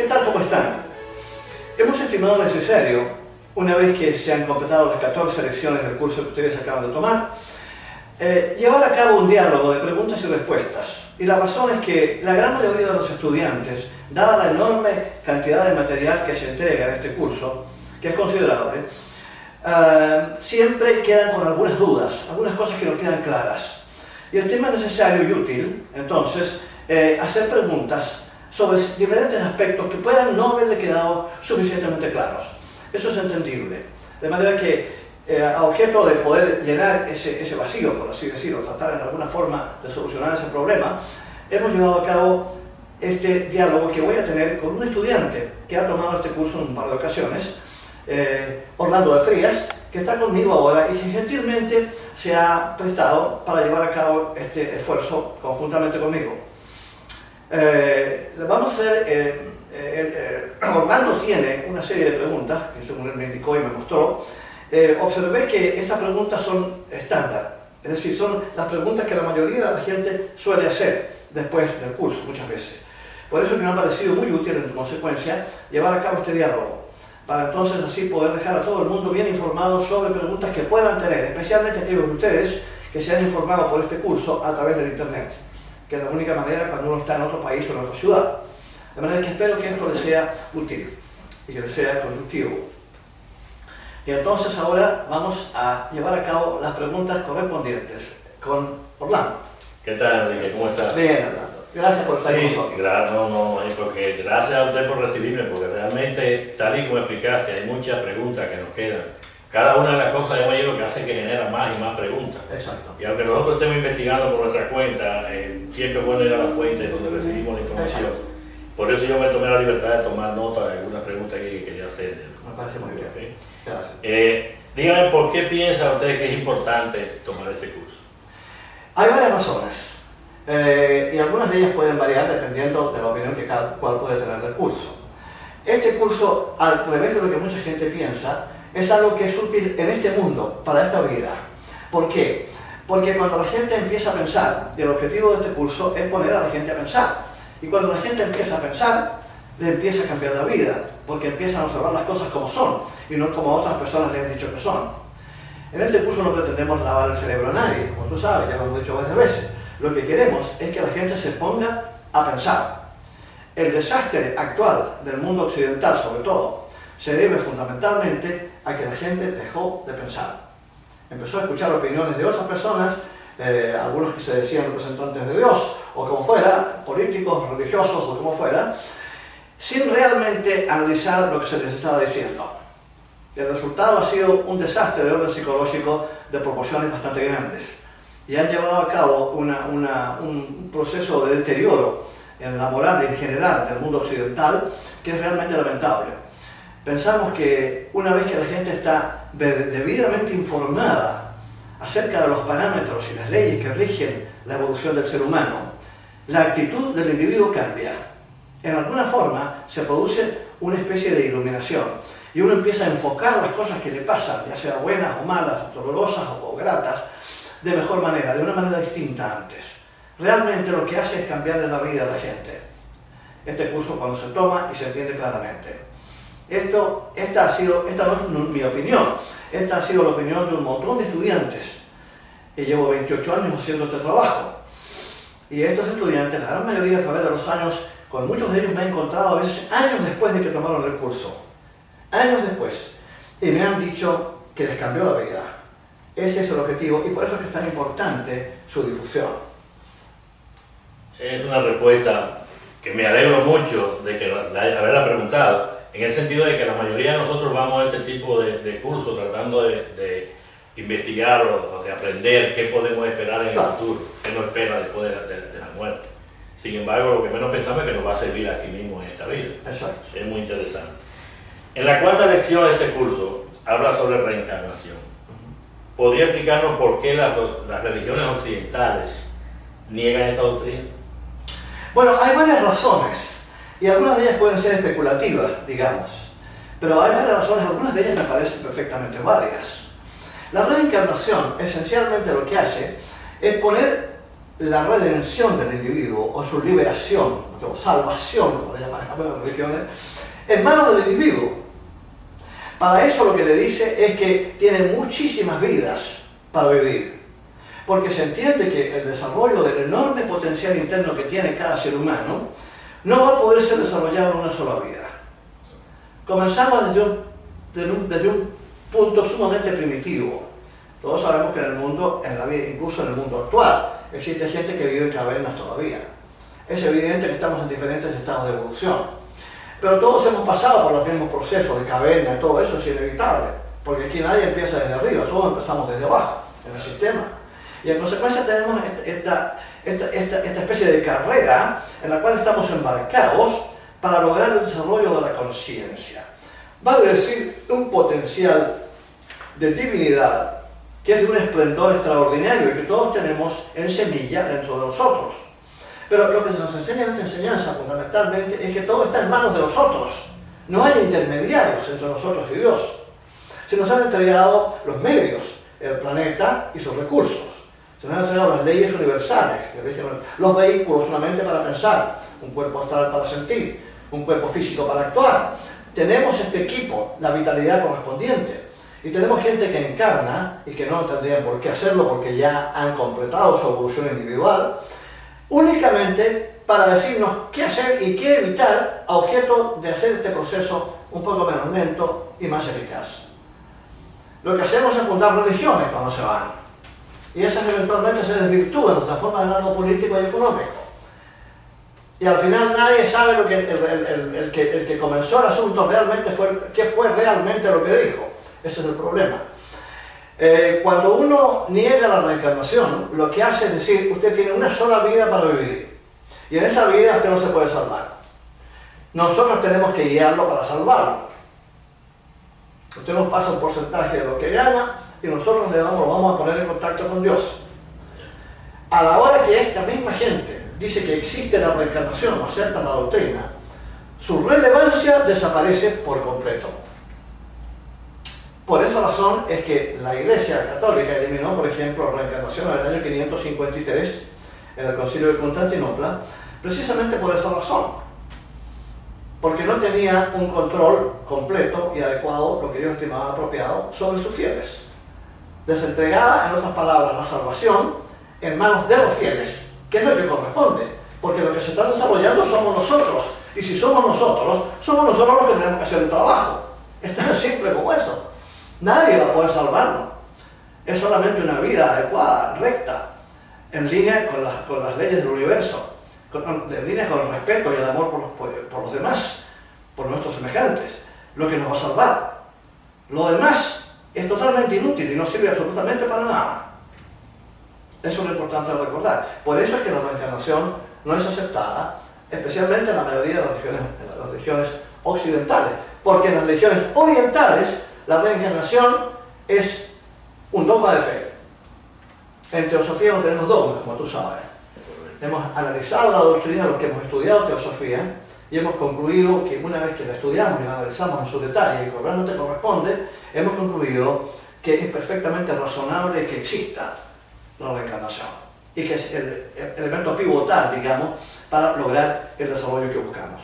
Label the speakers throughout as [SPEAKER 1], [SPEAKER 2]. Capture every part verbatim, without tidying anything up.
[SPEAKER 1] ¿Qué tal? ¿Cómo están? Hemos estimado necesario, una vez que se han completado las catorce lecciones del curso que ustedes acaban de tomar, eh, llevar a cabo un diálogo de preguntas y respuestas. Y la razón es que la gran mayoría de los estudiantes, dada la enorme cantidad de material que se entrega en este curso, que es considerable, uh, siempre quedan con algunas dudas, algunas cosas que no quedan claras. Y estima necesario y útil, entonces, eh, hacer preguntas sobre diferentes aspectos que puedan no haberle quedado suficientemente claros. Eso es entendible. De manera que, eh, a objeto de poder llenar ese, ese vacío, por así decirlo, tratar en alguna forma de solucionar ese problema, hemos llevado a cabo este diálogo que voy a tener con un estudiante que ha tomado este curso en un par de ocasiones, eh, Orlando de Frías, que está conmigo ahora y que gentilmente se ha prestado para llevar a cabo este esfuerzo conjuntamente conmigo. Eh, vamos a hacer, eh, eh, eh, Orlando tiene una serie de preguntas que según él me indicó y me mostró. Eh, observé que estas preguntas son estándar, es decir, son las preguntas que la mayoría de la gente suele hacer después del curso muchas veces. Por eso me ha parecido muy útil en consecuencia llevar a cabo este diálogo, para entonces así poder dejar a todo el mundo bien informado sobre preguntas que puedan tener, especialmente aquellos de ustedes que se han informado por este curso a través del internet, que es la única manera cuando uno está en otro país o en otra ciudad. De manera que espero que esto les sea útil y que les sea productivo. Y entonces ahora vamos a llevar a cabo las preguntas correspondientes con Orlando.
[SPEAKER 2] ¿Qué tal, Enrique? ¿Cómo estás?
[SPEAKER 1] Bien, Orlando. Gracias por estar
[SPEAKER 2] sí,
[SPEAKER 1] con nosotros.
[SPEAKER 2] Gra no, no, porque gracias a usted por recibirme, porque realmente, tal y como explicaste, hay muchas preguntas que nos quedan. Cada una de las cosas es lo que hace que genera más y más preguntas.
[SPEAKER 1] Exacto.
[SPEAKER 2] Y aunque nosotros estemos investigando por nuestra cuenta, eh, siempre es bueno ir a la fuente donde recibimos la información.
[SPEAKER 1] Exacto.
[SPEAKER 2] Por eso yo me tomé la libertad de tomar nota de algunas preguntas que quería hacer.
[SPEAKER 1] Me parece muy bien.
[SPEAKER 2] Okay.
[SPEAKER 1] Gracias.
[SPEAKER 2] Eh, dígame, ¿por qué piensa usted que es importante tomar este curso?
[SPEAKER 1] Hay varias razones. Eh, y algunas de ellas pueden variar dependiendo de la opinión que cada cual puede tener del curso. Este curso, al revés de lo que mucha gente piensa, es algo que es útil en este mundo, para esta vida. ¿Por qué? Porque cuando la gente empieza a pensar, y el objetivo de este curso es poner a la gente a pensar, y cuando la gente empieza a pensar, le empieza a cambiar la vida, porque empiezan a observar las cosas como son, y no como otras personas le han dicho que son. En este curso no pretendemos lavar el cerebro a nadie, como tú sabes, ya lo hemos dicho varias veces. Lo que queremos es que la gente se ponga a pensar. El desastre actual del mundo occidental, sobre todo, se debe fundamentalmente a que la gente dejó de pensar. Empezó a escuchar opiniones de otras personas, eh, algunos que se decían representantes de Dios, o como fuera, políticos, religiosos, o como fuera, sin realmente analizar lo que se les estaba diciendo. El resultado ha sido un desastre de orden psicológico de proporciones bastante grandes. Y han llevado a cabo una, una, un proceso de deterioro en la moral en general del mundo occidental que es realmente lamentable. Pensamos que una vez que la gente está debidamente informada acerca de los parámetros y las leyes que rigen la evolución del ser humano, la actitud del individuo cambia. En alguna forma se produce una especie de iluminación y uno empieza a enfocar las cosas que le pasan, ya sea buenas o malas, dolorosas o gratas, de mejor manera, de una manera distinta antes. Realmente lo que hace es cambiarle la vida a la gente. Este curso cuando se toma y se entiende claramente. Esto, esta, ha sido, esta no es mi opinión, esta ha sido la opinión de un montón de estudiantes. Y llevo veintiocho años haciendo este trabajo. Y estos estudiantes, la gran mayoría a través de los años, con muchos de ellos me he encontrado a veces años después de que tomaron el curso. Años después. Y me han dicho que les cambió la vida. Ese es el objetivo y por eso es que es tan importante su difusión.
[SPEAKER 2] Es una respuesta que me alegro mucho de que la, la, haberla preguntado, en el sentido de que la mayoría de nosotros vamos a este tipo de, de cursos tratando de, de investigar o, o de aprender qué podemos esperar en el futuro, qué nos espera después de la, de, de la muerte. Sin embargo, lo que menos pensamos es que nos va a servir aquí mismo en esta vida.
[SPEAKER 1] Exacto.
[SPEAKER 2] Es muy interesante. En la cuarta lección de este curso habla sobre reencarnación. ¿Podría explicarnos por qué las, las religiones occidentales niegan esta doctrina?
[SPEAKER 1] Bueno, hay varias razones, y algunas de ellas pueden ser especulativas, digamos, pero hay varias razones, algunas de ellas me parecen perfectamente válidas. La reencarnación, esencialmente lo que hace, es poner la redención del individuo o su liberación, o salvación, como le llaman las religiones, en manos del individuo. Para eso lo que le dice es que tiene muchísimas vidas para vivir, porque se entiende que el desarrollo del enorme potencial interno que tiene cada ser humano no va a poder ser desarrollado en una sola vida. Comenzamos desde un, desde un, desde un punto sumamente primitivo. Todos sabemos que en el mundo, en la vida, incluso en el mundo actual, existe gente que vive en cavernas todavía. Es evidente que estamos en diferentes estados de evolución. Pero todos hemos pasado por los mismos procesos de caverna y todo eso es inevitable. Porque aquí nadie empieza desde arriba, todos empezamos desde abajo, en el sistema. Y en consecuencia tenemos esta, esta, esta, esta especie de carrera en la cual estamos embarcados para lograr el desarrollo de la conciencia. Vale decir, un potencial de divinidad que es de un esplendor extraordinario y que todos tenemos en semilla dentro de nosotros. Pero lo que se nos enseña en esta enseñanza fundamentalmente es que todo está en manos de nosotros. No hay intermediarios entre nosotros y Dios. Se nos han entregado los medios, el planeta y sus recursos. Se nos han entregado las leyes universales, los vehículos solamente para pensar, un cuerpo astral para sentir, un cuerpo físico para actuar. Tenemos este equipo, la vitalidad correspondiente. Y tenemos gente que encarna y que no tendrían por qué hacerlo porque ya han completado su evolución individual, únicamente para decirnos qué hacer y qué evitar a objeto de hacer este proceso un poco menos lento y más eficaz. Lo que hacemos es fundar religiones cuando se van. Y esas eventualmente se desvirtúan, se transforman en algo político y económico. Y al final nadie sabe lo que el, el, el, el, que, el que comenzó el asunto realmente fue, qué fue realmente lo que dijo. Ese es el problema. Eh, cuando uno niega la reencarnación, lo que hace es decir, usted tiene una sola vida para vivir. Y en esa vida usted no se puede salvar. Nosotros tenemos que guiarlo para salvarlo. Usted nos pasa un porcentaje de lo que gana y nosotros le vamos, lo vamos a poner en contacto con Dios. A la hora que esta misma gente dice que existe la reencarnación o acepta la doctrina, su relevancia desaparece por completo. Por esa razón es que la Iglesia Católica eliminó, por ejemplo, la reencarnación en el año quinientos cincuenta y tres en el Concilio de Constantinopla, precisamente por esa razón. Porque no tenía un control completo y adecuado, lo que ellos estimaban apropiado, sobre sus fieles. Les entregaba, en otras palabras, la salvación en manos de los fieles, que es lo que corresponde, porque lo que se está desarrollando somos nosotros, y si somos nosotros, somos nosotros los que tenemos que hacer el trabajo. Es tan simple como eso. Nadie va a poder salvarlo. Es solamente una vida adecuada, recta, en línea con las, con las leyes del universo, con, en línea con el respeto y el amor por los, por, por los demás, por nuestros semejantes, lo que nos va a salvar. Lo demás es totalmente inútil y no sirve absolutamente para nada. Eso es lo importante de recordar. Por eso es que la reencarnación no es aceptada, especialmente en la mayoría de las religiones, en las religiones occidentales, porque en las religiones orientales la reencarnación es un dogma de fe. En teosofía no tenemos dogmas, como tú sabes. Hemos analizado la doctrina, lo que hemos estudiado teosofía, y hemos concluido que una vez que la estudiamos y la analizamos en su detalle y que realmente corresponde, hemos concluido que es perfectamente razonable que exista la reencarnación y que es el, el elemento pivotal, digamos, para lograr el desarrollo que buscamos.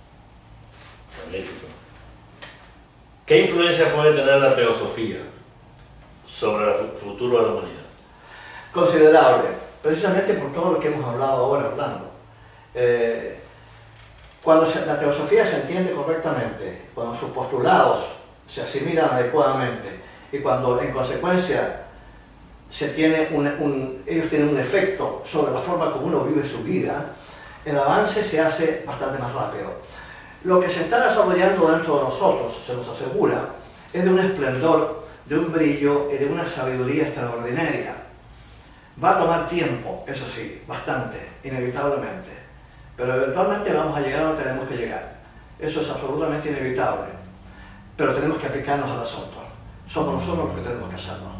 [SPEAKER 2] Magnífico. ¿Qué influencia puede tener la teosofía sobre el futuro de la humanidad?
[SPEAKER 1] Considerable, precisamente por todo lo que hemos hablado ahora hablando. Eh, cuando se, la teosofía se entiende correctamente, cuando sus postulados se asimilan adecuadamente y cuando en consecuencia se tiene un, un, ellos tienen un efecto sobre la forma como uno vive su vida, el avance se hace bastante más rápido. Lo que se está desarrollando dentro de nosotros, se nos asegura, es de un esplendor, de un brillo y de una sabiduría extraordinaria. Va a tomar tiempo, eso sí, bastante, inevitablemente, pero eventualmente vamos a llegar a donde tenemos que llegar. Eso es absolutamente inevitable, pero tenemos que aplicarnos al asunto. Somos nosotros los que tenemos que hacerlo.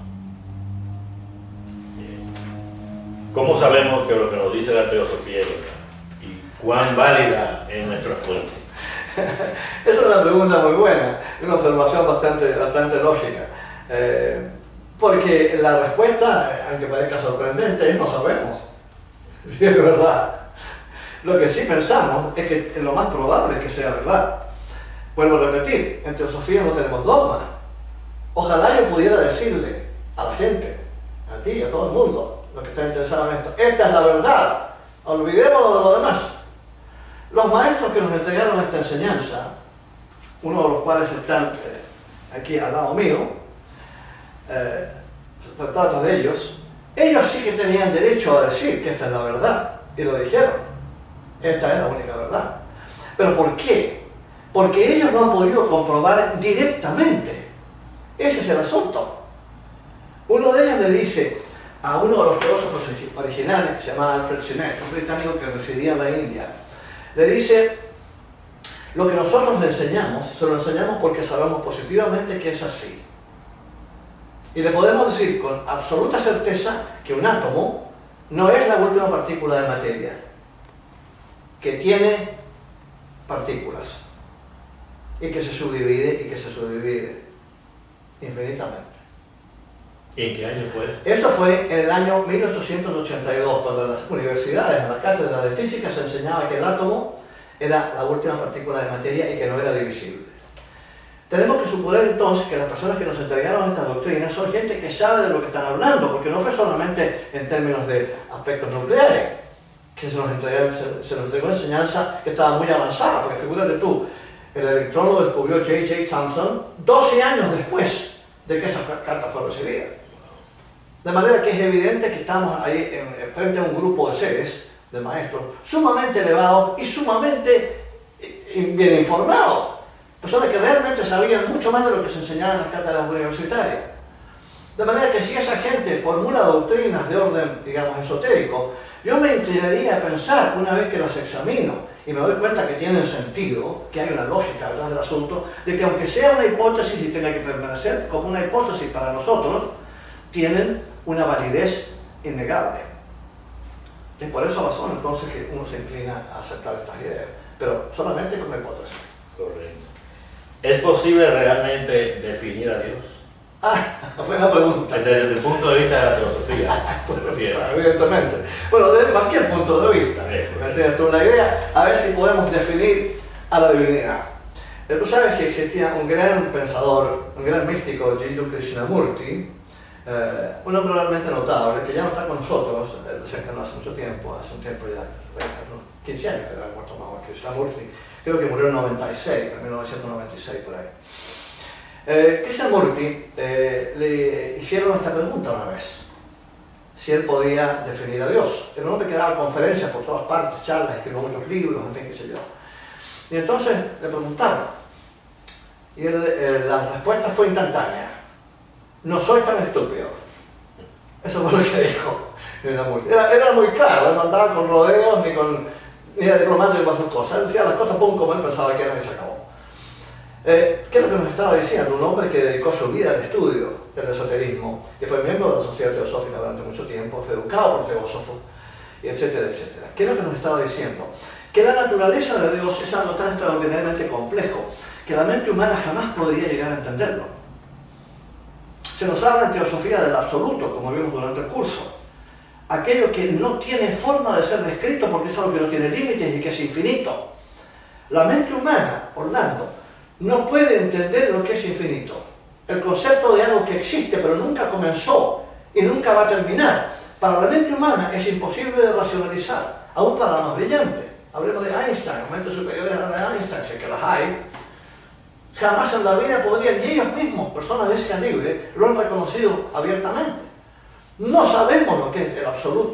[SPEAKER 2] ¿Cómo sabemos que lo que nos dice la teosofía es verdad? ¿Y cuán válida es nuestra fuente?
[SPEAKER 1] Esa es una pregunta muy buena, una observación bastante, bastante lógica. Eh, porque la respuesta, aunque parezca sorprendente, es no sabemos. Sí, es verdad. Lo que sí pensamos es que lo más probable es que sea verdad. Vuelvo a repetir, en teosofía no tenemos dogma. Ojalá yo pudiera decirle a la gente, a ti, a todo el mundo, los que están interesados en esto, esta es la verdad, olvidémonos de lo demás. Los maestros que nos entregaron esta enseñanza, uno de los cuales están eh, aquí al lado mío, eh, se trata de ellos, ellos sí que tenían derecho a decir que esta es la verdad, y lo dijeron. Esta es la única verdad. ¿Pero por qué? Porque ellos no han podido comprobar directamente. Ese es el asunto. Uno de ellos le dice a uno de los filósofos originales, que se llamaba Alfred Sinek, un británico que residía en la India, le dice, lo que nosotros le enseñamos, se lo enseñamos porque sabemos positivamente que es así. Y le podemos decir con absoluta certeza que un átomo no es la última partícula de materia, que tiene partículas y que se subdivide y que se subdivide infinitamente.
[SPEAKER 2] ¿Y en qué año fue eso?
[SPEAKER 1] Eso fue en el año mil ochocientos ochenta y dos, cuando en las universidades, en la cátedra de física, se enseñaba que el átomo era la última partícula de materia y que no era divisible. Tenemos que suponer entonces que las personas que nos entregaron estas doctrinas son gente que sabe de lo que están hablando, porque no fue solamente en términos de aspectos nucleares, que se nos entregó, se, se nos entregó enseñanza que estaba muy avanzada, porque figúrate tú, el electrón lo descubrió J J Thomson doce años después de que esa carta fue recibida. De manera que es evidente que estamos ahí en, en frente a un grupo de seres, de maestros, sumamente elevados y sumamente bien informados. Personas que realmente sabían mucho más de lo que se enseñaba en las cátedras universitarias. De manera que si esa gente formula doctrinas de orden, digamos, esotérico, yo me inclinaría a pensar, una vez que las examino y me doy cuenta que tienen sentido, que hay una lógica detrás del asunto, de que aunque sea una hipótesis y tenga que permanecer como una hipótesis para nosotros, tienen una validez innegable. Y por esa razón entonces que uno se inclina a aceptar estas ideas, pero solamente como hipótesis.
[SPEAKER 2] Correcto. ¿Es posible realmente definir a Dios?
[SPEAKER 1] Ah, buena pregunta.
[SPEAKER 2] Desde el punto de vista de la filosofía, ¿te refieres?
[SPEAKER 1] Evidentemente. Bueno, desde cualquier punto de vista. ¿Entiendes tú la idea? A ver si podemos definir a la divinidad. Tú sabes que existía un gran pensador, un gran místico, Jiddu Krishnamurti, eh, un hombre realmente notable, que ya no está con nosotros, él se encarnó hace mucho tiempo, hace un tiempo ya, quince años que era muerto más Krishnamurti. Creo que murió en noventa y seis, en mil novecientos noventa y seis por ahí. Eh, Krishnamurti eh, le hicieron esta pregunta una vez, si él podía definir a Dios. Era un hombre que daba conferencias por todas partes, charlas, escribió muchos libros, en fin, qué sé yo. Y entonces le preguntaron, y él, eh, la respuesta fue instantánea: no soy tan estúpido. Eso fue lo que dijo Krishnamurti. Era, era muy claro, él no andaba con rodeos ni con ni era diplomático para sus cosas. Él decía las cosas pum, como él pensaba que eran y se acabó. Eh, ¿Qué es lo que nos estaba diciendo? Un hombre que dedicó su vida al estudio del esoterismo, que fue miembro de la Sociedad Teosófica durante mucho tiempo, fue educado por teósofos, y etcétera, etcétera. ¿Qué es lo que nos estaba diciendo? Que la naturaleza de Dios es algo tan extraordinariamente complejo que la mente humana jamás podría llegar a entenderlo. Se nos habla en teosofía del absoluto, como vimos durante el curso. Aquello que no tiene forma de ser descrito porque es algo que no tiene límites y que es infinito. La mente humana, Orlando, no puede entender lo que es infinito. El concepto de algo que existe pero nunca comenzó y nunca va a terminar, para la mente humana es imposible de racionalizar, aún para la más brillante. Hablemos de Einstein, mentes superiores a la de Einstein, si es que las hay. Jamás en la vida podrían, y ellos mismos, personas de ese calibre, lo han reconocido abiertamente. No sabemos lo que es el absoluto.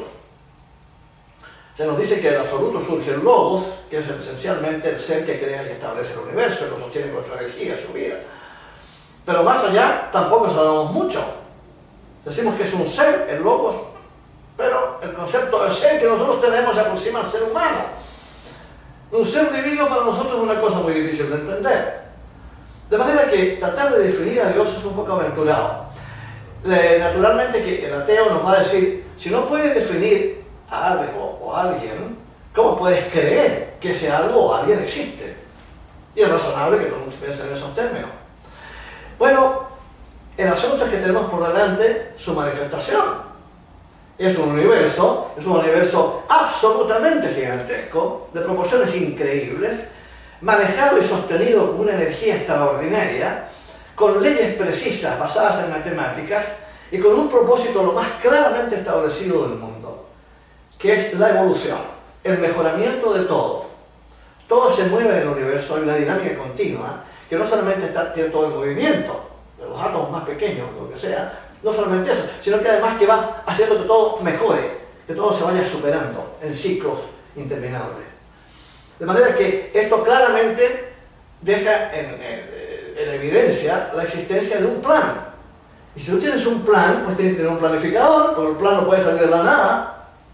[SPEAKER 1] Se nos dice que el absoluto surge en Logos, que es esencialmente el ser que crea y establece el universo, que sostiene con su energía, su vida. Pero más allá tampoco sabemos mucho. Decimos que es un ser, el Logos, pero el concepto de ser que nosotros tenemos se aproxima al ser humano. Un ser divino para nosotros es una cosa muy difícil de entender. De manera que tratar de definir a Dios es un poco aventurado. Naturalmente que el ateo nos va a decir, si no puedes definir a algo o a alguien, ¿cómo puedes creer que ese algo o alguien existe? Y es razonable que todo el mundo piense en esos términos. Bueno, el asunto es que tenemos por delante su manifestación. Es un universo, es un universo absolutamente gigantesco, de proporciones increíbles, manejado y sostenido con una energía extraordinaria, con leyes precisas basadas en matemáticas y con un propósito lo más claramente establecido del mundo, que es la evolución, el mejoramiento de todo. Todo se mueve en el universo, hay una dinámica continua, que no solamente está, tiene todo el movimiento, de los átomos más pequeños, lo que sea, no solamente eso, sino que además que va haciendo que todo mejore, que todo se vaya superando en ciclos interminables. De manera que esto claramente deja en, en, en evidencia la existencia de un plan. Y si tú tienes un plan, pues tienes que tener un planificador, porque el plan no puede salir de la nada.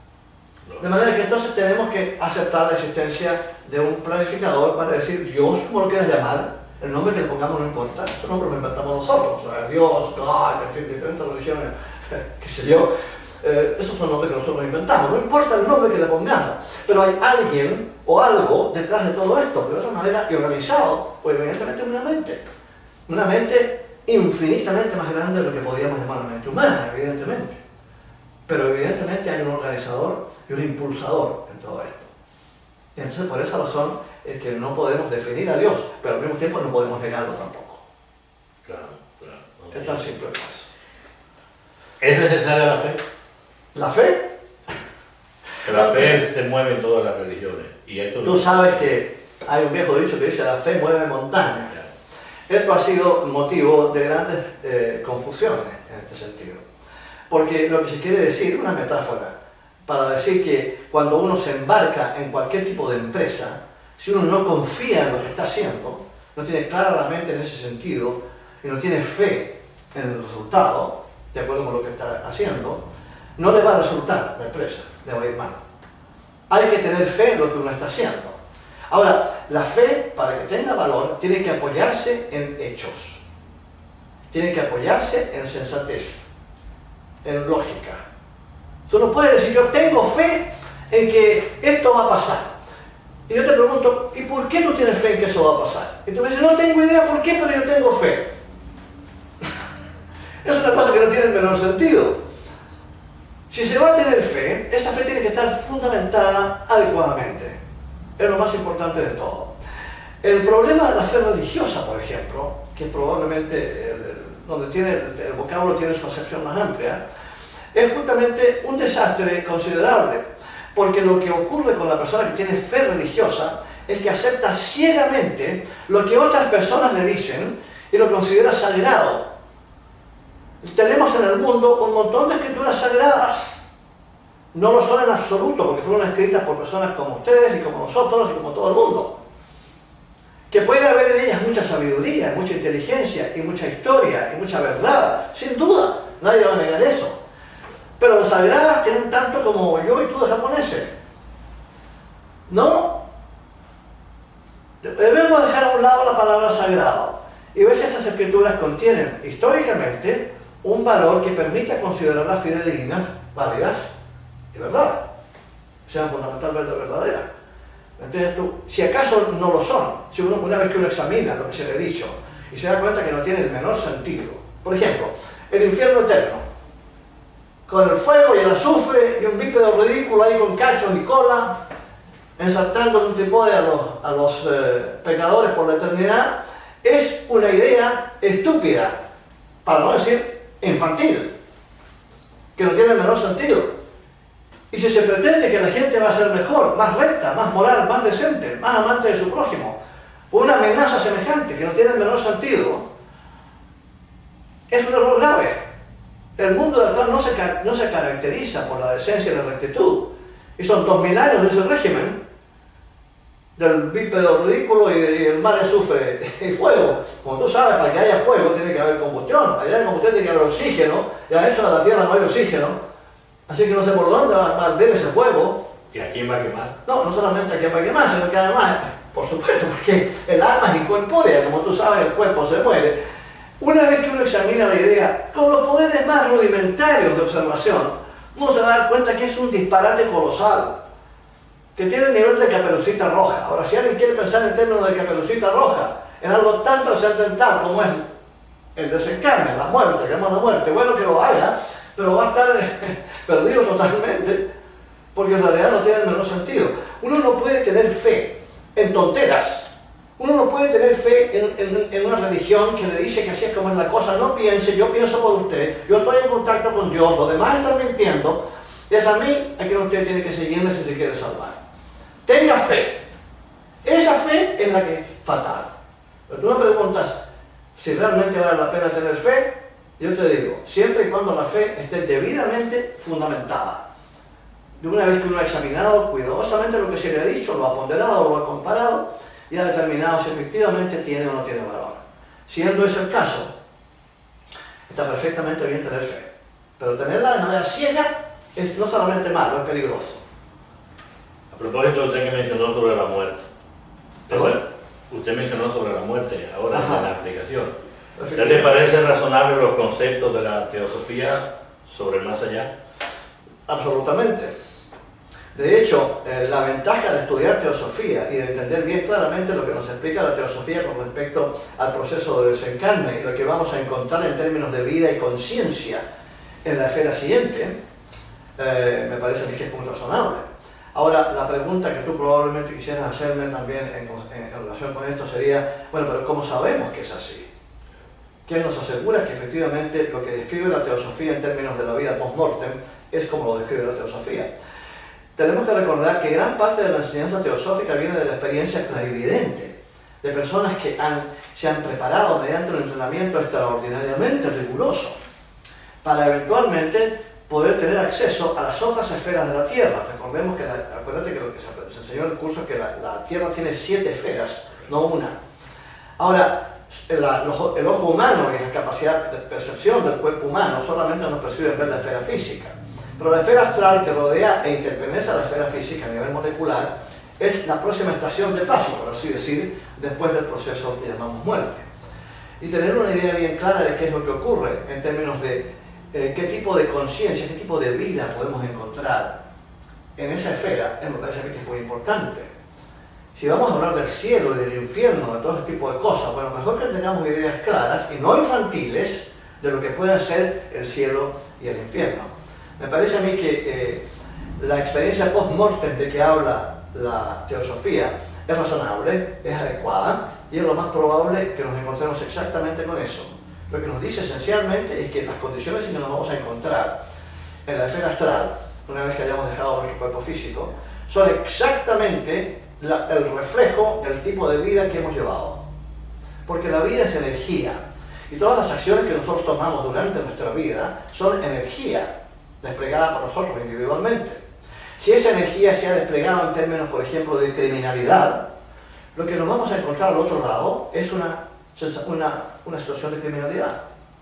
[SPEAKER 1] De manera que entonces tenemos que aceptar la existencia de un planificador para decir Dios, como lo quieras llamar, el nombre que le pongamos no importa, ese nombre lo inventamos nosotros, o sea, Dios, God, en fin, diferentes religiones, qué sé yo, eh, esos son nombres que nosotros inventamos, no importa el nombre que le pongamos, pero hay alguien o algo detrás de todo esto, pero de esa manera y organizado, pues evidentemente una mente, una mente infinitamente más grande de lo que podríamos llamar una mente humana, evidentemente, pero evidentemente hay un organizador y un impulsador en todo esto. Y entonces por esa razón es que no podemos definir a Dios, pero al mismo tiempo no podemos negarlo tampoco.
[SPEAKER 2] Claro, claro. Okay.
[SPEAKER 1] Es tan simple como eso.
[SPEAKER 2] ¿Es necesaria la fe?
[SPEAKER 1] ¿La fe?
[SPEAKER 2] Que la fe se mueve en todas las religiones. Y esto
[SPEAKER 1] Tú sabes que hay un viejo dicho que dice la fe mueve montañas. Esto ha sido motivo de grandes eh, confusiones en este sentido. Porque lo que se quiere decir, una metáfora, para decir que cuando uno se embarca en cualquier tipo de empresa, si uno no confía en lo que está haciendo, no tiene clara la mente en ese sentido, y no tiene fe en el resultado, de acuerdo con lo que está haciendo, no le va a resultar la empresa, le va a ir mal. Hay que tener fe en lo que uno está haciendo. Ahora, la fe, para que tenga valor, tiene que apoyarse en hechos. Tiene que apoyarse en sensatez, en lógica. Tú no puedes decir, yo tengo fe en que esto va a pasar. Y yo te pregunto, ¿y por qué tú tienes fe en que eso va a pasar? Y tú me dices, no tengo idea por qué, pero yo tengo fe. Es una cosa que no tiene el menor sentido. Si se va a tener fe, esa fe tiene que estar fundamentada adecuadamente. Es lo más importante de todo. El problema de la fe religiosa, por ejemplo, que probablemente eh, donde tiene el, el vocablo tiene su acepción más amplia, es justamente un desastre considerable, porque lo que ocurre con la persona que tiene fe religiosa es que acepta ciegamente lo que otras personas le dicen y lo considera sagrado. Tenemos en el mundo un montón de escrituras sagradas. No lo son en absoluto, porque fueron escritas por personas como ustedes y como nosotros y como todo el mundo. Que puede haber en ellas mucha sabiduría, mucha inteligencia y mucha historia y mucha verdad, sin duda, nadie va a negar eso. Pero las sagradas tienen tanto como yo y tú de japoneses. ¿No? Debemos dejar a un lado la palabra sagrado y ver si estas escrituras contienen históricamente un valor que permita considerarlas fidedignas, válidas y verdad, sean fundamentalmente verdaderas. ¿Entiendes tú? Si acaso no lo son, si uno, una vez que uno examina lo que se le ha dicho y se da cuenta que no tiene el menor sentido. Por ejemplo, el infierno eterno, con el fuego y el azufre y un bípedo ridículo ahí con cachos y cola, ensartando un tripote a los, a los eh, pecadores por la eternidad, es una idea estúpida, para no decir infantil, que no tiene el menor sentido. Y si se pretende que la gente va a ser mejor, más recta, más moral, más decente, más amante de su prójimo, una amenaza semejante que no tiene el menor sentido, es un error grave. El mundo de acá no se, no se caracteriza por la decencia y la rectitud. Y son dos mil años de ese régimen, del bípedo ridículo y, y el mar de azufre y fuego. Como tú sabes, para que haya fuego tiene que haber combustión, para que haya combustión tiene que haber oxígeno, y adentro de la tierra no hay oxígeno. Así que no sé por dónde va a arder ese fuego.
[SPEAKER 2] ¿Y a quién va a quemar?
[SPEAKER 1] No, no solamente a quién va a quemar, sino que además, por supuesto, porque el alma es incorpórea, como tú sabes, el cuerpo se muere. Una vez que uno examina la idea con los poderes más rudimentarios de observación, uno se va a dar cuenta que es un disparate colosal, que tiene el nivel de Caperucita Roja. Ahora, si alguien quiere pensar en términos de Caperucita Roja, en algo tan trascendental como es el desencarne, la muerte, que llama la muerte, bueno que lo haga, pero va a estar perdido totalmente, porque en realidad no tiene el menor sentido. Uno no puede tener fe en tonteras. Uno no puede tener fe en, en, en una religión que le dice que así es como es la cosa. No piense, yo pienso por usted, yo estoy en contacto con Dios, los demás están mintiendo, y es a mí a quien usted tiene que seguirme si se quiere salvar. Tenga fe. Esa fe es la que es fatal. Pero tú me preguntas si realmente vale la pena tener fe, yo te digo, siempre y cuando la fe esté debidamente fundamentada. De una vez que uno ha examinado cuidadosamente lo que se le ha dicho, lo ha ponderado, lo ha comparado, y ha determinado si efectivamente tiene o no tiene valor. Siendo ese el caso, está perfectamente bien tener fe. Pero tenerla de manera ciega es no solamente malo, es peligroso.
[SPEAKER 2] A propósito, usted que mencionó sobre la muerte.
[SPEAKER 1] ¿Perdón?
[SPEAKER 2] Usted mencionó sobre la muerte ahora
[SPEAKER 1] Ajá.
[SPEAKER 2] en la aplicación. ¿A usted le parece razonable los conceptos de la teosofía sobre el más allá?
[SPEAKER 1] Absolutamente. De hecho, eh, la ventaja de estudiar teosofía y de entender bien claramente lo que nos explica la teosofía con respecto al proceso de desencarne y lo que vamos a encontrar en términos de vida y conciencia en la esfera siguiente, eh, me parece a mí que es muy razonable. Ahora, la pregunta que tú probablemente quisieras hacerme también en, en, en relación con esto sería, bueno, pero ¿cómo sabemos que es así? ¿Quién nos asegura que efectivamente lo que describe la teosofía en términos de la vida post-mortem es como lo describe la teosofía? Tenemos que recordar que gran parte de la enseñanza teosófica viene de la experiencia clarividente, de personas que han, se han preparado mediante un entrenamiento extraordinariamente riguroso para eventualmente poder tener acceso a las otras esferas de la Tierra. Recordemos que, la, acuérdate que lo que se enseñó en el curso es que la, la Tierra tiene siete esferas, no una. Ahora, la, los, el ojo humano y la capacidad de percepción del cuerpo humano solamente nos perciben ver la esfera física. Pero la esfera astral que rodea e interpenetra la esfera física a nivel molecular es la próxima estación de paso, por así decir, después del proceso que llamamos muerte. Y tener una idea bien clara de qué es lo que ocurre en términos de eh, qué tipo de conciencia, qué tipo de vida podemos encontrar en esa esfera, me parece a mí que es muy importante. Si vamos a hablar del cielo y del infierno, de todo ese tipo de cosas, bueno, mejor que tengamos ideas claras y no infantiles de lo que puede ser el cielo y el infierno. Me parece a mí que eh, la experiencia post-mortem de que habla la teosofía es razonable, es adecuada y es lo más probable que nos encontremos exactamente con eso. Lo que nos dice esencialmente es que las condiciones en que nos vamos a encontrar en la esfera astral, una vez que hayamos dejado nuestro cuerpo físico, son exactamente la, el reflejo del tipo de vida que hemos llevado. Porque la vida es energía y todas las acciones que nosotros tomamos durante nuestra vida son energía desplegada por nosotros individualmente. Si esa energía se ha desplegado en términos, por ejemplo, de criminalidad, lo que nos vamos a encontrar al otro lado es una, una, una situación de criminalidad.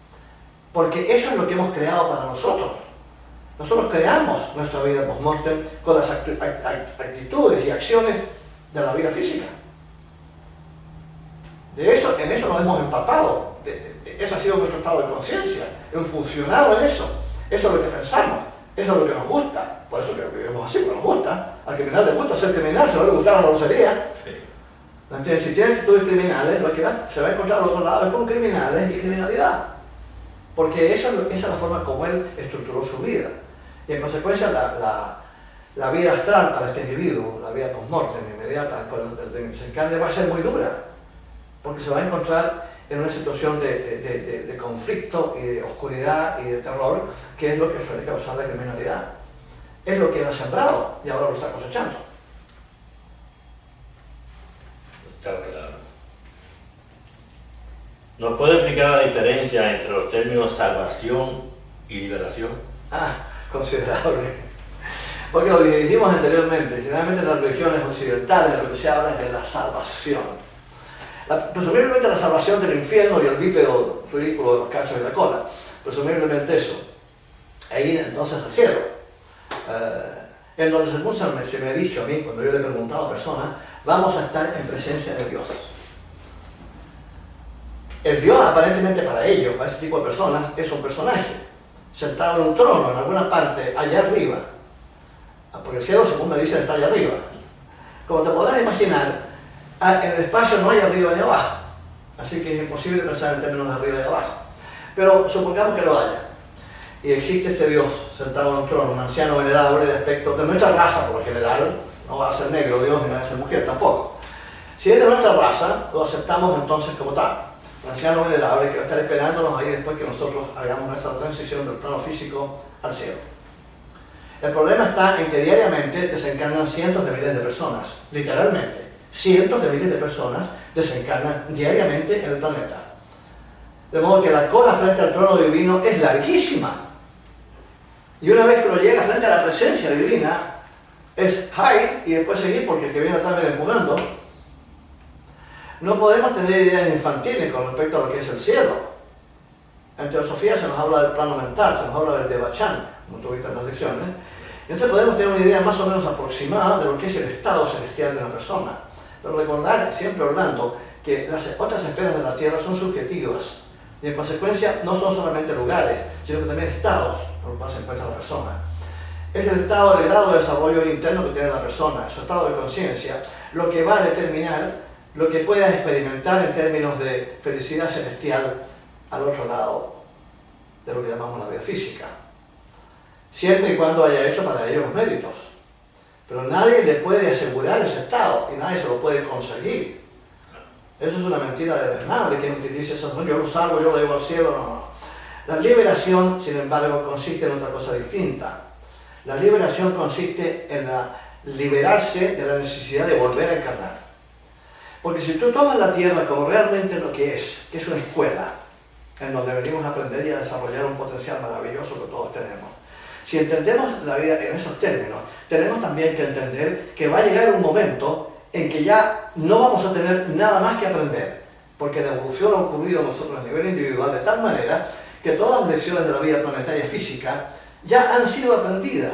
[SPEAKER 1] Porque eso es lo que hemos creado para nosotros. Nosotros creamos nuestra vida post-mortem con las actitudes y acciones de la vida física. De eso, en eso nos hemos empapado. De, de, ese ha sido nuestro estado de conciencia. Hemos funcionado en eso. Eso es lo que pensamos, eso es lo que nos gusta, por eso que vivimos así, porque nos gusta. Al criminal le gusta ser criminal, se le va a gustar la grosería. Sí. Entonces, si tiene actitudes criminales, lo que va, se va a encontrar al otro lado es con criminales y criminalidad. Porque esa, esa es la forma como él estructuró su vida. Y en consecuencia, la, la, la vida astral para este individuo, la vida post-mortem inmediata después del desencarne, va a ser muy dura. Porque se va a encontrar en una situación de, de, de, de conflicto y de oscuridad y de terror, que es lo que suele causar la criminalidad. Es lo que él ha sembrado y ahora lo está cosechando.
[SPEAKER 2] Está claro. ¿Nos puede explicar la diferencia entre los términos salvación y liberación?
[SPEAKER 1] Ah, considerable. Porque lo dijimos anteriormente, generalmente en las religiones occidentales lo que se habla es de la salvación. La, presumiblemente la salvación del infierno y el bípedo ridículo de los cachos y la cola, presumiblemente eso. Ahí entonces el cielo. Eh, en donde según se me, se me ha dicho a mí, cuando yo le he preguntado a personas, vamos a estar en presencia de Dios. El Dios aparentemente para ellos, para ese tipo de personas, es un personaje, sentado en un trono en alguna parte allá arriba. Porque el cielo, según me dicen, está allá arriba. Como te podrás imaginar, en el espacio no hay arriba ni abajo, así que es imposible pensar en términos de arriba y abajo. Pero supongamos que lo haya. y existe este Dios sentado en un trono, un anciano venerable de aspecto de nuestra raza por lo general, no va a ser negro Dios ni va a ser mujer tampoco. Si es de nuestra raza, lo aceptamos entonces como tal. Un anciano venerable que va a estar esperándonos ahí después que nosotros hagamos nuestra transición del plano físico al cielo. El problema está en que diariamente desencarnan cientos de miles de personas, literalmente, cientos de miles de personas desencarnan diariamente en el planeta. De modo que la cola frente al trono divino es larguísima. Y una vez que uno llega frente a la presencia divina, es high y después seguir porque el que viene atrás viene empujando. No podemos tener ideas infantiles con respecto a lo que es el cielo. En teosofía se nos habla del plano mental, se nos habla del Devachan, como tuviste en las lecciones. Entonces podemos tener una idea más o menos aproximada de lo que es el estado celestial de una persona. Pero recordar, siempre hablando, que las otras esferas de la Tierra son subjetivas. Y en consecuencia no son solamente lugares, sino que también estados por los cuales se encuentra la persona. Es el estado, el grado de desarrollo interno que tiene la persona, su estado de conciencia, lo que va a determinar lo que pueda experimentar en términos de felicidad celestial al otro lado de lo que llamamos la vida física. Siempre y cuando haya hecho para ello los méritos. Pero nadie le puede asegurar ese estado y nadie se lo puede conseguir. Eso es una mentira deleznable, quien utilice eso, no, yo lo salvo, yo lo llevo al cielo, no, no. La liberación, sin embargo, consiste en otra cosa distinta. La liberación consiste en la, liberarse de la necesidad de volver a encarnar. Porque si tú tomas la Tierra como realmente lo que es, que es una escuela, en donde venimos a aprender y a desarrollar un potencial maravilloso que todos tenemos, si entendemos la vida en esos términos, tenemos también que entender que va a llegar un momento en que ya no vamos a tener nada más que aprender, porque la evolución ha ocurrido a nosotros a nivel individual de tal manera que todas las lecciones de la vida planetaria física ya han sido aprendidas.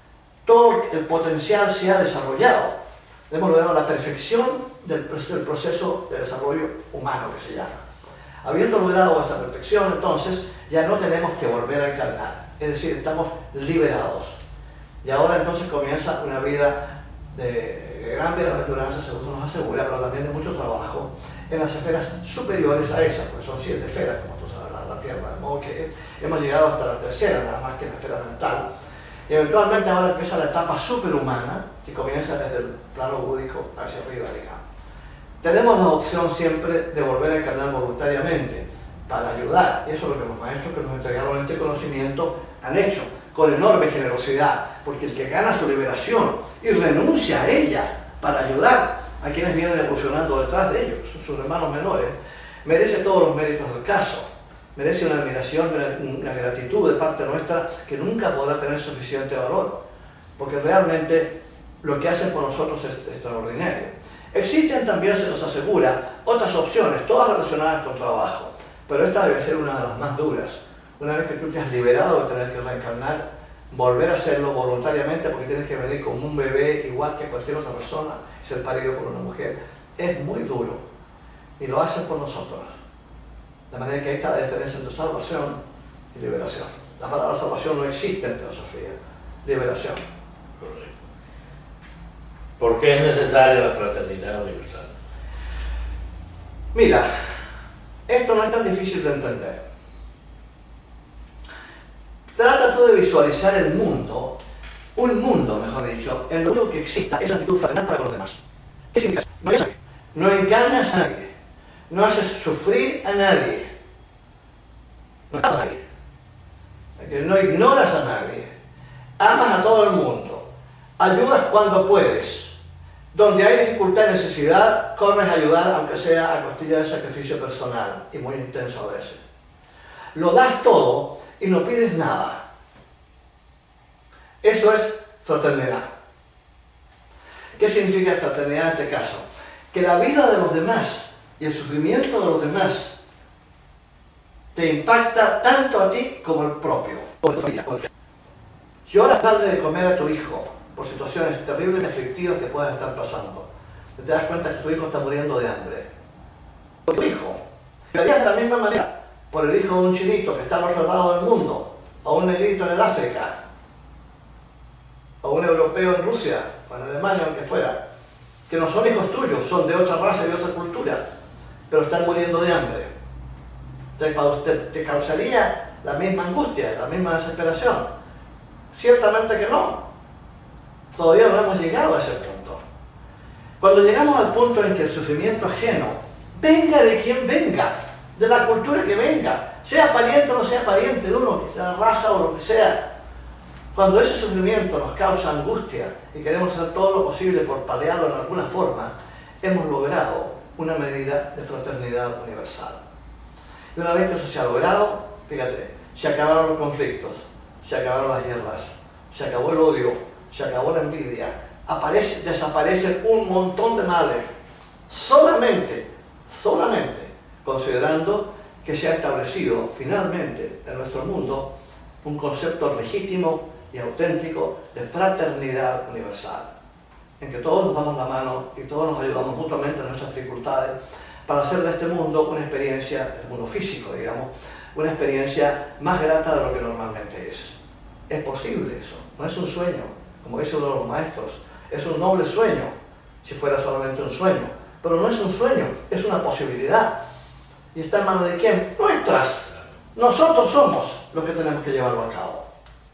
[SPEAKER 1] Todo el potencial se ha desarrollado. Hemos logrado la perfección del, del proceso de desarrollo humano que se llama. Habiendo logrado esa perfección, entonces ya no tenemos que volver a encarnar. Es decir, estamos liberados. Y ahora entonces comienza una vida de gran bienaventuranza, según se nos asegura, pero también de mucho trabajo en las esferas superiores a esas, porque son siete esferas, como tú sabes, la, la Tierra, de modo que hemos llegado hasta la tercera, nada más que la esfera mental. Y eventualmente ahora empieza la etapa superhumana, que comienza desde el plano búdico hacia arriba, digamos. Tenemos la opción siempre de volver a encarnar voluntariamente, para ayudar, y eso es lo que los maestros que nos entregaron este conocimiento han hecho, con enorme generosidad, porque el que gana su liberación y renuncia a ella para ayudar a quienes vienen evolucionando detrás de ellos, sus hermanos menores, merece todos los méritos del caso, merece una admiración, una gratitud de parte nuestra que nunca podrá tener suficiente valor, porque realmente lo que hacen por nosotros es extraordinario. Existen también, se nos asegura, otras opciones, todas relacionadas con trabajo, pero esta debe ser una de las más duras. Una vez que tú te has liberado de tener que reencarnar, volver a hacerlo voluntariamente porque tienes que venir como un bebé igual que cualquier otra persona y ser parido por una mujer, es muy duro y lo hacen por nosotros. De manera que ahí está la diferencia entre salvación y liberación. La palabra salvación no existe en teosofía, liberación.
[SPEAKER 2] Correcto. ¿Por qué es necesaria la fraternidad universal?
[SPEAKER 1] Mira, esto no es tan difícil de entender. Trata tú de visualizar el mundo, un mundo, mejor dicho, en lo único que exista es la actitud fraternal para con los demás. ¿Qué significa eso? No, es no engañas a nadie, no haces sufrir a nadie, no estás a nadie, no ignoras a nadie, amas a todo el mundo, ayudas cuando puedes, donde hay dificultad y necesidad, corres a ayudar aunque sea a costilla de sacrificio personal y muy intenso a veces. Lo das todo y no pides nada. Eso es fraternidad. ¿Qué significa fraternidad en este caso? Que la vida de los demás y el sufrimiento de los demás te impacta tanto a ti como el propio, como tu familia. Lloras darle de comer a tu hijo por situaciones terribles y aflictivas que puedas estar pasando. Te das cuenta que tu hijo está muriendo de hambre. Por tu hijo. Llorarías de la misma manera por el hijo de un chinito que está al otro lado del mundo, o un negrito en el África, o un europeo en Rusia, o en Alemania, aunque fuera, que no son hijos tuyos, son de otra raza y de otra cultura, pero están muriendo de hambre. Te, te, te causaría la misma angustia, la misma desesperación? Ciertamente que no. Todavía no hemos llegado a ese punto. Cuando llegamos al punto en que el sufrimiento ajeno, venga de quien venga, de la cultura que venga, sea pariente o no sea pariente de uno, de la raza o lo que sea, cuando ese sufrimiento nos causa angustia y queremos hacer todo lo posible por paliarlo en alguna forma, hemos logrado una medida de fraternidad universal. Y una vez que eso se ha logrado, fíjate, se acabaron los conflictos, se acabaron las guerras, se acabó el odio, se acabó la envidia, aparece, desaparecen un montón de males, solamente, solamente considerando que se ha establecido finalmente en nuestro mundo un concepto legítimo y auténtico de fraternidad universal, en que todos nos damos la mano y todos nos ayudamos mutuamente en nuestras dificultades para hacer de este mundo una experiencia, el mundo físico, digamos, una experiencia más grata de lo que normalmente es. Es posible eso, no es un sueño, como dice uno de los maestros, es un noble sueño, si fuera solamente un sueño, pero no es un sueño, es una posibilidad. ¿Y está en manos de quién? Nuestras. Nosotros somos los que tenemos que llevarlo a cabo.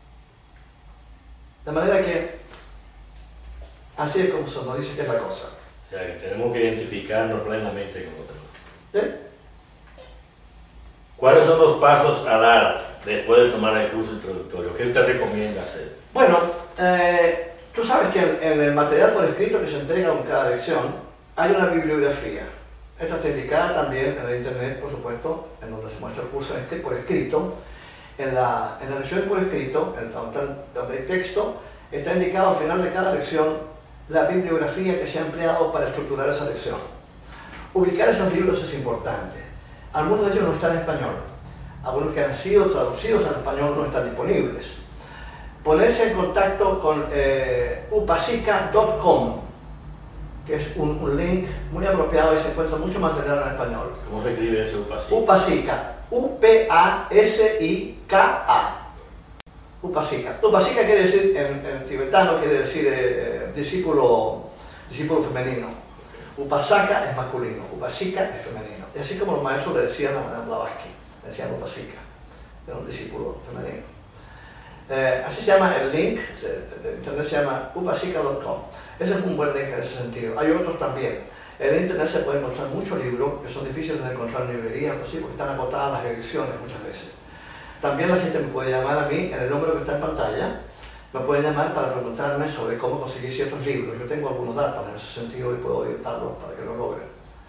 [SPEAKER 1] De manera que, así es como se nos dice que es la cosa.
[SPEAKER 2] O sea, que tenemos que identificarnos plenamente con los demás.
[SPEAKER 1] ¿Sí?
[SPEAKER 2] ¿Cuáles son los pasos a dar después de tomar el curso introductorio? ¿Qué usted recomienda hacer?
[SPEAKER 1] Bueno, eh, tú sabes que en, en el material por escrito que se entrega en cada lección hay una bibliografía. Esta está indicada también en el internet, por supuesto, en donde se muestra el curso por escrito. En la, en la lección por escrito, en donde, donde hay texto, está indicado al final de cada lección la bibliografía que se ha empleado para estructurar esa lección. Ubicar esos libros es importante. Algunos de ellos no están en español. Algunos que han sido traducidos al español no están disponibles. Ponerse en contacto con eh, upasica punto com, que es un, un link muy apropiado y se encuentra mucho material en español.
[SPEAKER 2] ¿Cómo se escribe ese Upasica?
[SPEAKER 1] Upasica. U P A S I K A. Upasica. Upasica quiere decir, en, en tibetano quiere decir eh, discípulo, discípulo femenino. Upasaka es masculino, Upasica es femenino. Y así como los maestros le decían a Madame Blavatsky, le decían Upasica, era un discípulo femenino. Eh, así se llama el link, de internet se llama upasica punto com. Ese es un buen link en ese sentido. Hay otros también. En internet se pueden encontrar muchos libros que son difíciles de encontrar en librerías, pues sí, porque están agotadas las ediciones muchas veces. También la gente me puede llamar a mí en el número que está en pantalla, me pueden llamar para preguntarme sobre cómo conseguir ciertos libros. Yo tengo algunos datos en ese sentido y puedo orientarlos para que lo logren.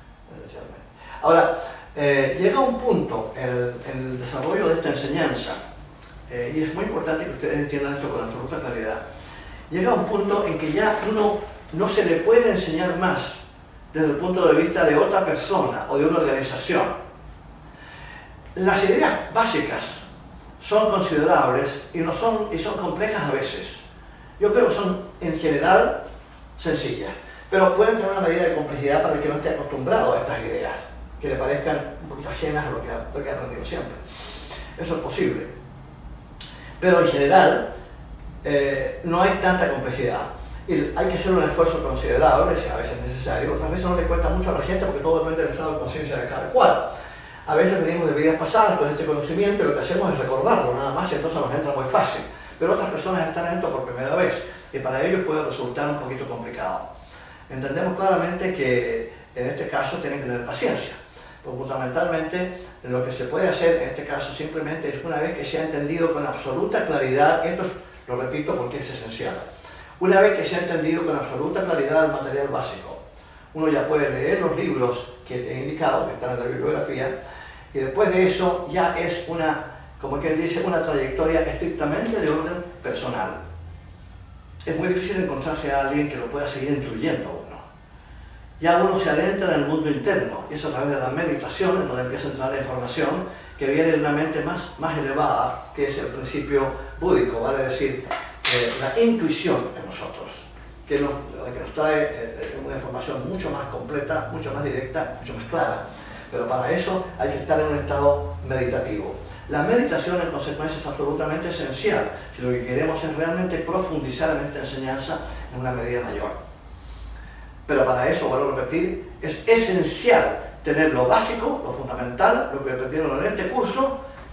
[SPEAKER 1] Ahora, eh, llega un punto en el, en el desarrollo de esta enseñanza, eh, y es muy importante que ustedes entiendan esto con absoluta claridad, llega un punto en que ya uno no se le puede enseñar más desde el punto de vista de otra persona o de una organización. Las ideas básicas son considerables y, no son, y son complejas a veces. Yo creo que son en general sencillas, pero pueden tener una medida de complejidad para el que no esté acostumbrado a estas ideas, que le parezcan un poquito ajenas a lo que ha, lo que ha aprendido siempre. Eso es posible. Pero en general eh, no hay tanta complejidad. Y hay que hacer un esfuerzo considerable, si a veces es necesario. Otras veces no le cuesta mucho a la gente porque todo depende del estado de conciencia de cada cual. A veces venimos de vidas pasadas con este conocimiento y lo que hacemos es recordarlo nada más y entonces nos entra muy fácil. Pero otras personas están en esto por primera vez y para ellos puede resultar un poquito complicado. Entendemos claramente que en este caso tienen que tener paciencia. Porque fundamentalmente lo que se puede hacer en este caso simplemente es una vez que se ha entendido con absoluta claridad, esto lo repito porque es esencial, una vez que se ha entendido con absoluta claridad el material básico, uno ya puede leer los libros que he indicado, que están en la bibliografía, y después de eso ya es una, como quien dice, una trayectoria estrictamente de orden personal. Es muy difícil encontrarse a alguien que lo pueda seguir instruyendo a uno. Ya uno se adentra en el mundo interno, y eso a través de la meditación, en donde empieza a entrar la información que viene de una mente más, más elevada, que es el principio búdico, vale decir, eh, la intuición en nosotros, que nos, que nos trae eh, una información mucho más completa, mucho más directa, mucho más clara. Pero para eso hay que estar en un estado meditativo. La meditación en consecuencia es absolutamente esencial si lo que queremos es realmente profundizar en esta enseñanza en una medida mayor. Pero para eso, vuelvo a repetir, es esencial tener lo básico, lo fundamental, lo que aprendieron en este curso,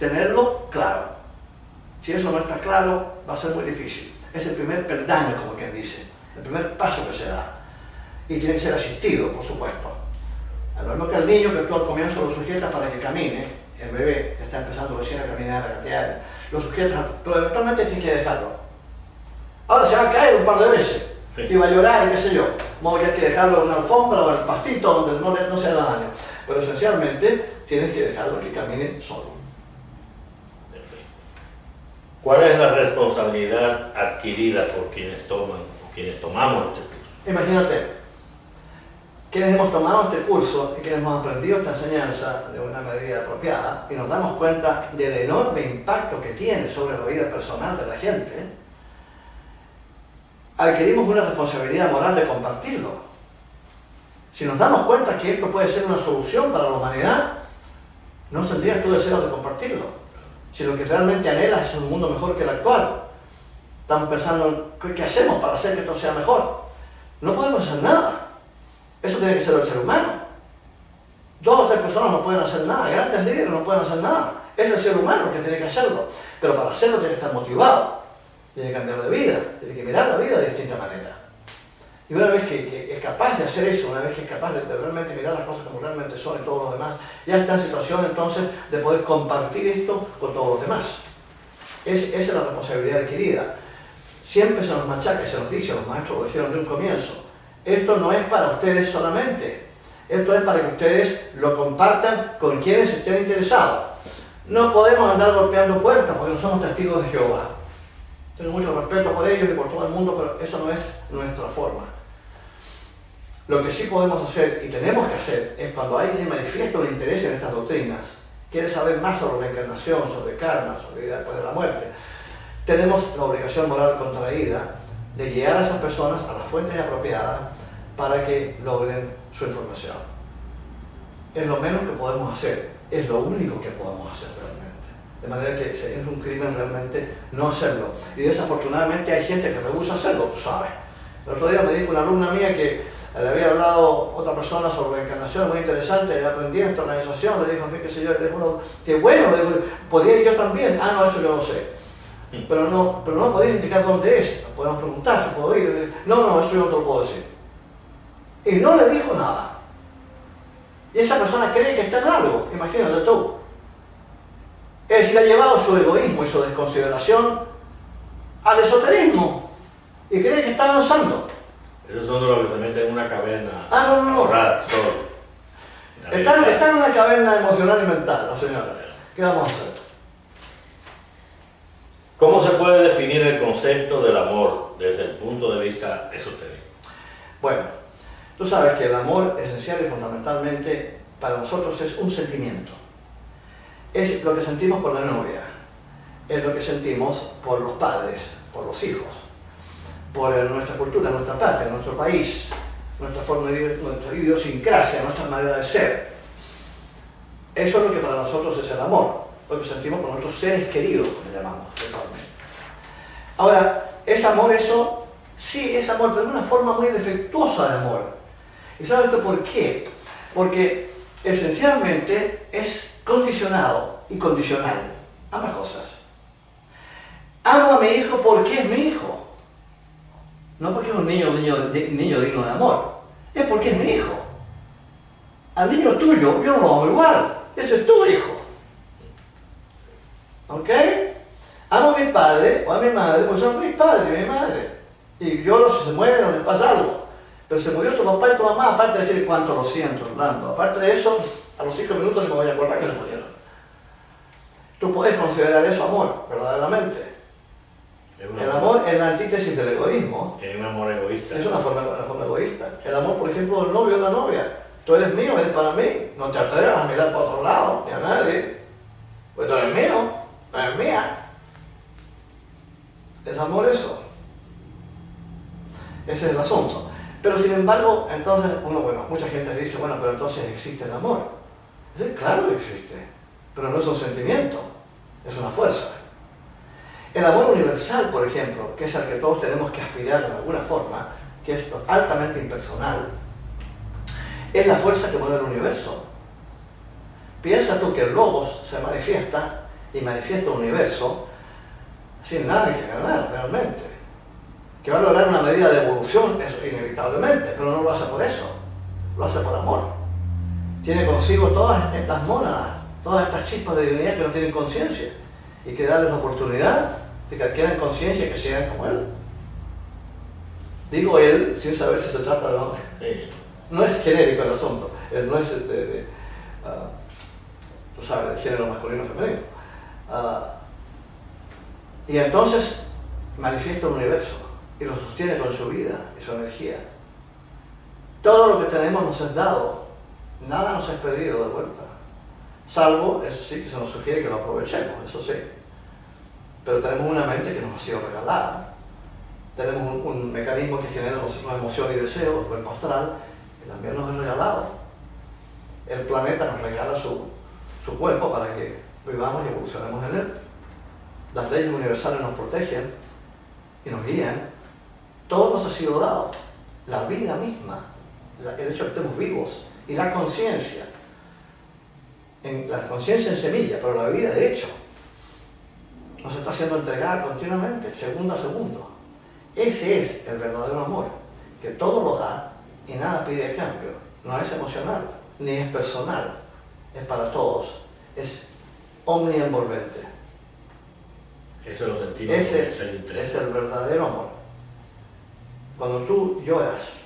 [SPEAKER 1] tenerlo claro. Si eso no está claro, va a ser muy difícil. Es el primer peldaño, como quien dice, el primer paso que se da. Y tiene que ser asistido, por supuesto. A lo mismo que el niño que tú al comienzo lo sujetas para que camine, el bebé que está empezando recién a caminar, a gatear, lo sujetas, pero eventualmente tienes que dejarlo. Ahora se va a caer un par de veces sí. y va a llorar y qué sé yo. Vamos a tener que dejarlo en una alfombra o en el pastito donde no, le, no se haga daño. Pero esencialmente tienes que dejarlo que camine solo.
[SPEAKER 2] ¿Cuál es la responsabilidad adquirida por quienes toman o quienes tomamos este curso?
[SPEAKER 1] Imagínate, quienes hemos tomado este curso y quienes hemos aprendido esta enseñanza de una medida apropiada y nos damos cuenta del enorme impacto que tiene sobre la vida personal de la gente, adquirimos una responsabilidad moral de compartirlo. Si nos damos cuenta que esto puede ser una solución para la humanidad, no tendrías tú deseo de compartirlo. Si lo que realmente anhelas es un mundo mejor que el actual, estamos pensando en qué hacemos para hacer que esto sea mejor. No podemos hacer nada. Eso tiene que ser el ser humano. Dos o tres personas no pueden hacer nada, grandes líderes no pueden hacer nada. Es el ser humano el que tiene que hacerlo. Pero para hacerlo tiene que estar motivado. Tiene que cambiar de vida, tiene que mirar la vida de distinta manera. Y una vez que, que es capaz de hacer eso, una vez que es capaz de, de realmente mirar las cosas como realmente son y todos los demás, ya está en situación entonces de poder compartir esto con todos los demás. Es, esa es la responsabilidad adquirida. Siempre se nos machaca, se nos dice, los maestros lo dijeron de un comienzo, esto no es para ustedes solamente, esto es para que ustedes lo compartan con quienes estén interesados. No podemos andar golpeando puertas porque no somos testigos de Jehová. Tengo mucho respeto por ellos y por todo el mundo, pero eso no es nuestra forma. Lo que sí podemos hacer y tenemos que hacer es cuando alguien manifiesta un interés en estas doctrinas, quiere saber más sobre la encarnación, sobre karma, sobre vida después de la muerte, tenemos la obligación moral contraída de guiar a esas personas a las fuentes apropiadas para que logren su información. Es lo menos que podemos hacer, es lo único que podemos hacer realmente. De manera que sería un crimen realmente no hacerlo. Y desafortunadamente hay gente que rehúsa hacerlo, tú sabes. El otro día me dijo una alumna mía que le había hablado otra persona sobre la encarnación, muy interesante, aprendí en esta organización, le dijo, en fin, qué sé yo, le dijo, no, que bueno, le dijo, podía ir yo también. Ah, no, eso yo lo sé. Pero no, pero no podía indicar dónde es, podemos preguntar si puedo ir. No, no, eso yo no te lo puedo decir. Y no le dijo nada. Y esa persona cree que está en algo, imagínate tú. Es decir, ha llevado su egoísmo y su desconsideración al esoterismo y cree que está avanzando.
[SPEAKER 2] Esos son los que se meten en una caverna.
[SPEAKER 1] Ah, no, no, no.
[SPEAKER 2] Ahorrar, solo.
[SPEAKER 1] Está, está en una caverna emocional y mental, la señora. ¿Qué vamos a hacer?
[SPEAKER 2] ¿Cómo se puede definir el concepto del amor desde el punto de vista esotérico?
[SPEAKER 1] Bueno, tú sabes que el amor esencial y fundamentalmente para nosotros es un sentimiento. Es lo que sentimos por la novia, es lo que sentimos por los padres, por los hijos, por nuestra cultura, nuestra patria, nuestro país, nuestra forma de nuestra idiosincrasia, nuestra manera de ser. Eso es lo que para nosotros es el amor, lo que sentimos por nuestros seres queridos, como le llamamos actualmente. Ahora, es amor eso, sí es amor, pero de una forma muy defectuosa de amor. ¿Y sabes tú por qué? Porque esencialmente es condicionado y condicional, ambas cosas. Amo a mi hijo porque es mi hijo, no porque es un niño, niño, niño digno de amor, es porque es mi hijo. Al niño tuyo yo no lo amo igual, ese es tu hijo. ¿Ok? Amo a mi padre o a mi madre porque son mis padres y mi madre. Y yo, si se mueren, no les pasa algo. Pero se murió tu papá y tu mamá, aparte de decir cuánto lo siento, Orlando. Aparte de eso, a los cinco minutos ni me voy a acordar que se murieron. Tú puedes considerar eso amor, verdaderamente. El amor es la antítesis del egoísmo.
[SPEAKER 2] Es un amor egoísta.
[SPEAKER 1] Es una forma, una forma egoísta. El amor, por ejemplo, del novio o la novia. Tú eres mío, eres para mí. No te atrevas a mirar para otro lado, ni a nadie. Pues tú eres mío, no eres mía. ¿Es amor eso? Ese es el asunto. Pero sin embargo, entonces, uno, bueno, mucha gente dice, bueno, pero entonces existe el amor. Sí, claro que existe, pero no es un sentimiento, es una fuerza. El amor universal, por ejemplo, que es al que todos tenemos que aspirar de alguna forma, que es altamente impersonal, es la fuerza que mueve el universo. Piensa tú que el logos se manifiesta y manifiesta un universo sin nada que ganar realmente. Que va a lograr una medida de evolución, eso inevitablemente, pero no lo hace por eso, lo hace por amor. Tiene consigo todas estas mónadas, todas estas chispas de divinidad que no tienen conciencia y que darles la oportunidad de que adquieran conciencia y que sean como él. Digo él sin saber si se trata de otro.
[SPEAKER 2] Sí.
[SPEAKER 1] No es genérico el asunto, no es de, de, de uh, tú sabes, de género masculino o femenino. Uh, y entonces manifiesta un universo y lo sostiene con su vida y su energía. Todo lo que tenemos nos es dado, nada nos es pedido de vuelta. Salvo, eso sí, que se nos sugiere que lo aprovechemos, eso sí. Pero tenemos una mente que nos ha sido regalada. Tenemos un, un mecanismo que genera nosotros emoción y deseo, el cuerpo astral, que también nos es regalado. El planeta nos regala su, su cuerpo para que vivamos y evolucionemos en él. Las leyes universales nos protegen y nos guían. Todo nos ha sido dado. La vida misma, la, el hecho de que estemos vivos y la conciencia. La conciencia en semilla, pero la vida de hecho nos está siendo entregada continuamente, segundo a segundo. Ese es el verdadero amor, que todo lo da y nada pide a cambio. No es emocional, ni es personal, es para todos, es omnienvolvente.
[SPEAKER 2] Eso lo sentimos.
[SPEAKER 1] Ese es el verdadero amor. Cuando tú lloras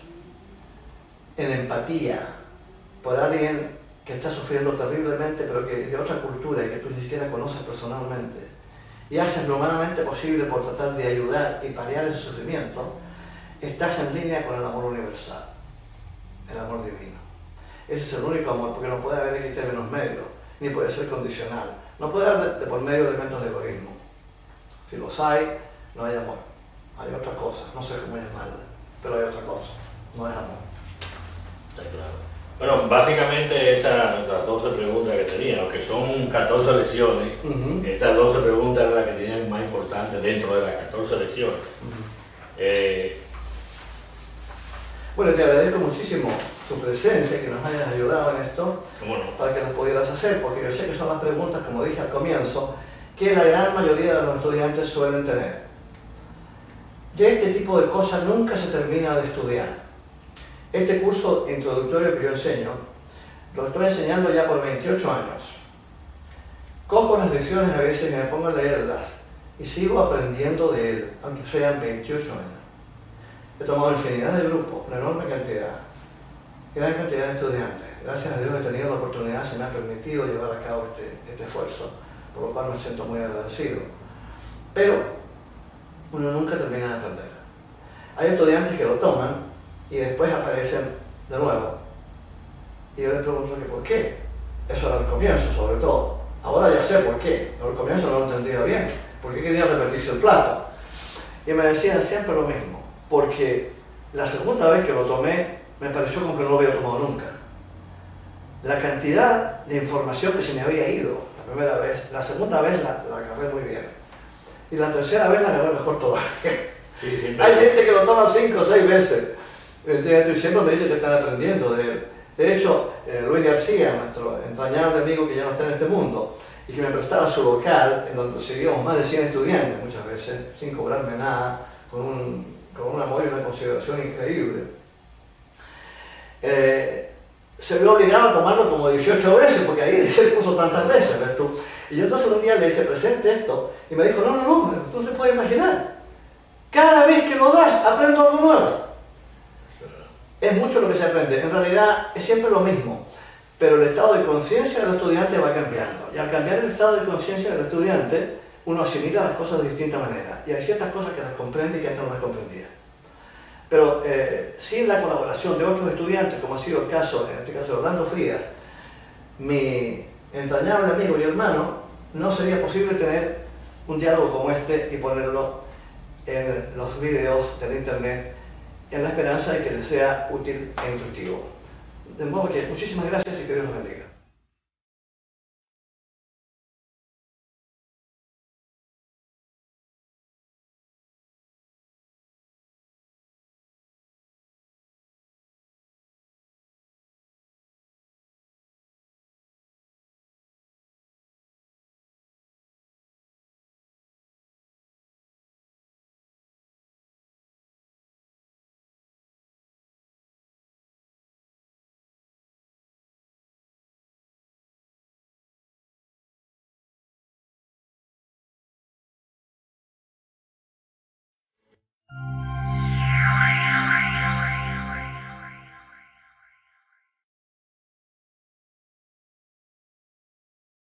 [SPEAKER 1] en empatía por alguien que está sufriendo terriblemente, pero que es de otra cultura y que tú ni siquiera conoces personalmente, y haces lo humanamente posible por tratar de ayudar y paliar ese sufrimiento, estás en línea con el amor universal, el amor divino. Ese es el único amor, porque no puede haber aquí términos medios, ni puede ser condicional. No puede haber de, de por medio elementos de egoísmo. Si los hay, no hay amor. Hay otra cosa, no sé cómo llamarla, pero hay otra cosa, no es amor.
[SPEAKER 2] Está claro. Bueno, básicamente esas las doce preguntas que tenía, aunque son catorce lecciones, uh-huh. Estas doce preguntas eran las que tenían más importantes dentro de las catorce lecciones. Uh-huh. eh,
[SPEAKER 1] bueno, te agradezco muchísimo tu presencia, que nos hayas ayudado en esto,
[SPEAKER 2] ¿cómo no?
[SPEAKER 1] Para que las pudieras hacer, porque yo sé que son las preguntas, como dije al comienzo, que la gran mayoría de los estudiantes suelen tener. De este tipo de cosas nunca se termina de estudiar. Este curso introductorio que yo enseño, lo estoy enseñando ya por veintiocho años. Cojo las lecciones a veces y me pongo a leerlas y sigo aprendiendo de él, aunque sean veintiocho años. He tomado infinidad de grupos, una enorme cantidad, gran cantidad de estudiantes. Gracias a Dios he tenido la oportunidad, se me ha permitido llevar a cabo este, este esfuerzo, por lo cual me siento muy agradecido. Pero uno nunca termina de aprender. Hay estudiantes que lo toman y después aparecen de nuevo. Y yo les pregunto que por qué. Eso era el comienzo, sobre todo. Ahora ya sé por qué. Pero al comienzo no lo entendía bien. ¿Por qué querían repetirse el plato? Y me decían siempre lo mismo. Porque la segunda vez que lo tomé, me pareció como que no lo había tomado nunca. La cantidad de información que se me había ido la primera vez, la segunda vez la, la agarré muy bien. Y la tercera vez la agarré mejor todavía. Sí, hay gente que lo toma cinco o seis veces. Y siempre me dice que están aprendiendo de él. De hecho, eh, Luis García, nuestro entrañable amigo que ya no está en este mundo, y que me prestaba su local, en donde recibíamos más de cien estudiantes muchas veces, sin cobrarme nada, con un, con un amor y una consideración increíble, eh, se vio obligado a tomarlo como dieciocho veces, porque ahí dice el curso tantas veces, ¿ves tú? Y yo entonces un día le hice presente esto, y me dijo, no, no, no, tú no se puede imaginar. Cada vez que lo das, aprendo algo nuevo. Es mucho lo que se aprende, en realidad es siempre lo mismo, pero el estado de conciencia del estudiante va cambiando. Y al cambiar el estado de conciencia del estudiante, uno asimila las cosas de distinta manera. Y hay ciertas cosas que las comprende y que antes no las comprendía. Pero eh, sin la colaboración de otros estudiantes, como ha sido el caso, en este caso de Orlando Frías, mi entrañable amigo y hermano, no sería posible tener un diálogo como este y ponerlo en los videos del internet, en la esperanza de que les sea útil e instructivo. De modo que muchísimas gracias y que Dios los bendiga.
[SPEAKER 3] Thank you.